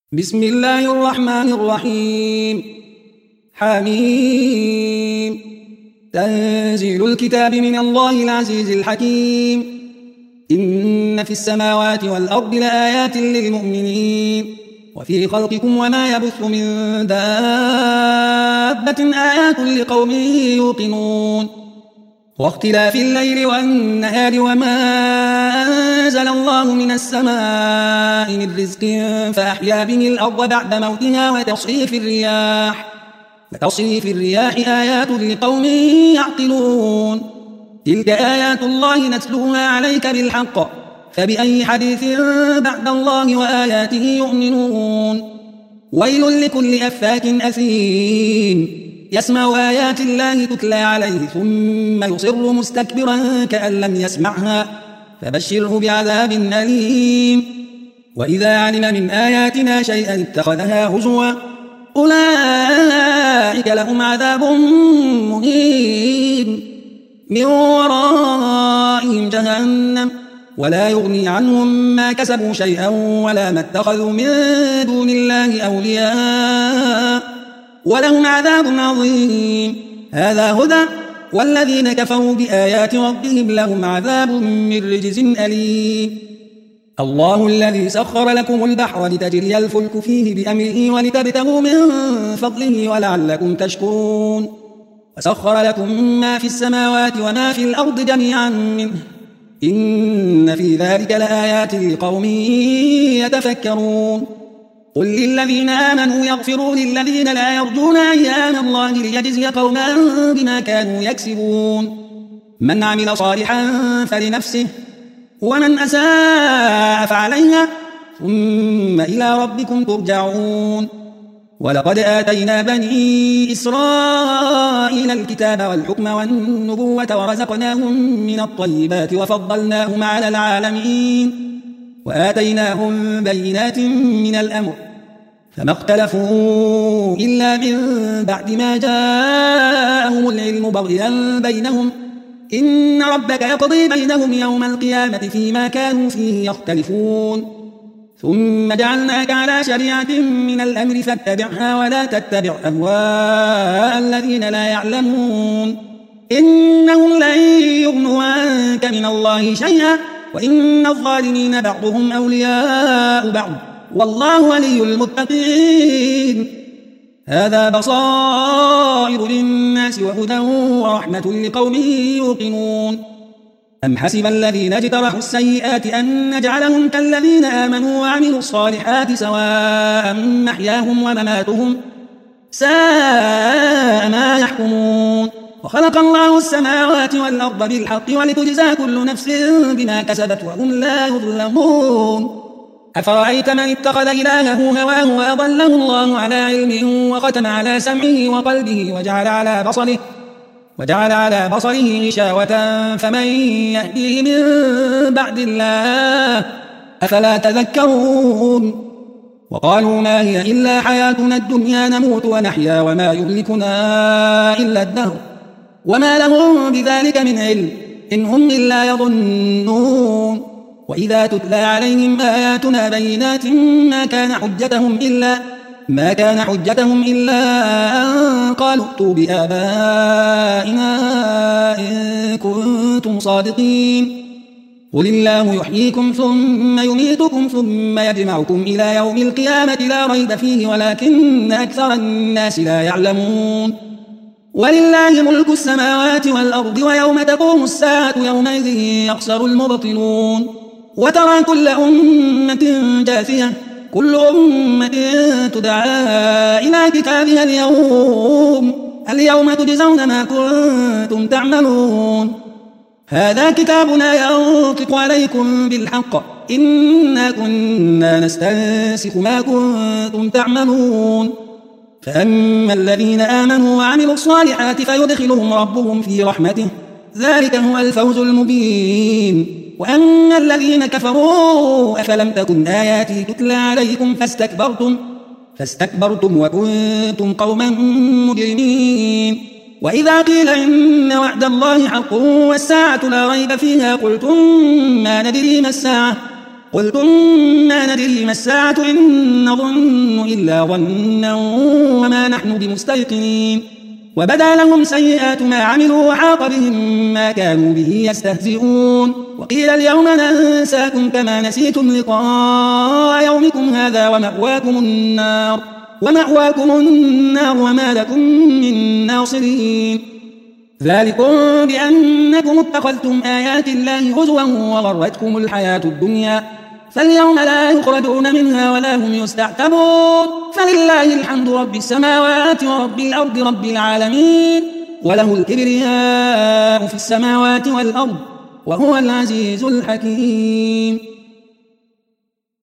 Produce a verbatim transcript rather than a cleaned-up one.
بسم الله الرحمن الرحيم. حميم. تنزيل الكتاب من الله العزيز الحكيم. إن في السماوات والأرض لآيات للمؤمنين وفي خلقكم وما يبث من دابة آيات لقوم يوقنون واختلاف الليل والنهار وما أنزل الله من السماء من رزق فأحيا به الأرض بعد موتها وتصريف الرياح وتصريف الرياح آيات لقوم يعقلون. تلك آيات الله نتلوها عليك بالحق فبأي حديث بعد الله وآياته يؤمنون. ويل لكل أفاك أثيم يسمع آيات الله تتلى عليه ثم يصر مستكبرا كأن لم يسمعها فبشره بعذاب أليم. وإذا علم من آياتنا شيئا اتخذها هزوا أولئك لهم عذاب مهين من ورائهم جهنم ولا يغني عنهم ما كسبوا شيئا ولا ما اتخذوا من دون الله أولياء ولهم عذاب عظيم. هذا هدى والذين كفروا بآيات ربهم لهم عذاب من رجز أليم. الله الذي سخر لكم البحر لتجري الفلك فيه بأمره ولتبتغوا من فضله ولعلكم تشكرون. وسخر لكم ما في السماوات وما في الأرض جميعا منه إن في ذلك لآيات لقوم يتفكرون. قل للذين آمنوا يغفروا للذين لا يرجون أيام الله ليجزي قوما بما كانوا يكسبون. من عمل صالحا فلنفسه ومن أساء فعليها ثم إلى ربكم ترجعون. ولقد آتينا بني إسرائيل الكتاب والحكم والنبوة ورزقناهم من الطيبات وفضلناهم على العالمين وآتيناهم بينات من الأمر فما اختلفوا إلا من بعد ما جاءهم العلم بغيا بينهم إن ربك يقضي بينهم يوم القيامة فيما كانوا فيه يختلفون. ثم جعلناك على شريعة من الأمر فاتبعها ولا تتبع أهواء الذين لا يعلمون إنهم لن يغنوا عنك من الله شيئا وإن الظالمين بعضهم أولياء بعض والله ولي المتقين. هذا بصائر للناس وهدى ورحمة لقوم يوقنون. أم حسب الذين اجترحوا السيئات أن نجعلهم كالذين آمنوا وعملوا الصالحات سواء محياهم ومماتهم ساء ما يحكمون. وخلق الله السماوات والأرض بالحق ولتجزى كل نفس بما كسبت وهم لا يظلمون. أفرأيت من اتخذ إلهه هواه وأضله الله على علم وختم على سمعه وقلبه وجعل على بصره وجعل على بصره غشاوة فمن يهديه من بعد الله أفلا تذكرون. وقالوا ما هي إلا حياتنا الدنيا نموت ونحيا وما يهلكنا إلا الدهر وما لهم بذلك من علم إن هم إلا يظنون. وإذا تتلى عليهم آياتنا بينات ما كان حجتهم إلا ما كان حجتهم إلا أن قالوا ائتوا بآبائنا إن كنتم صادقين. قل الله يحييكم ثم يميتكم ثم يجمعكم إلى يوم القيامة لا ريب فيه ولكن أكثر الناس لا يعلمون. ولله ملك السماوات والأرض ويوم تقوم الساعة يومئذ يخسر المبطلون. وترى كل أمة جاثية كل أمة تدعى إلى كتابها اليوم اليوم تجزون ما كنتم تعملون. هذا كتابنا ينطق عليكم بالحق إنا كنا نستنسخ ما كنتم تعملون. فأما الذين آمنوا وعملوا الصالحات فيدخلهم ربهم في رحمته ذلك هو الفوز المبين. وأما الذين كفروا أفلم تكن آياتي تتلى عليكم فاستكبرتم فاستكبرتم وكنتم قوما مجرمين. وإذا قيل إن وعد الله حق والساعة لا ريب فيها قلتم ما ندري ما الساعة قلتم ما ندري ما الساعة إن نظن إلا ظنا وما نحن بمستيقنين وبدا لهم سيئات ما عملوا وحاق بهم ما كانوا به يستهزئون وقيل اليوم ننساكم كما نسيتم لقاء يومكم هذا ومأواكم النار ومأواكم النار وما لكم من ناصرين ذلكم بأنكم اتخذتم آيات الله هزوا وغرتكم الحياة الدنيا فاليوم لا يخرجون منها ولا هم يستعتبون فلله الحمد رب السماوات ورب الأرض رب العالمين وله الكبرياء في السماوات والأرض وهو العزيز الحكيم.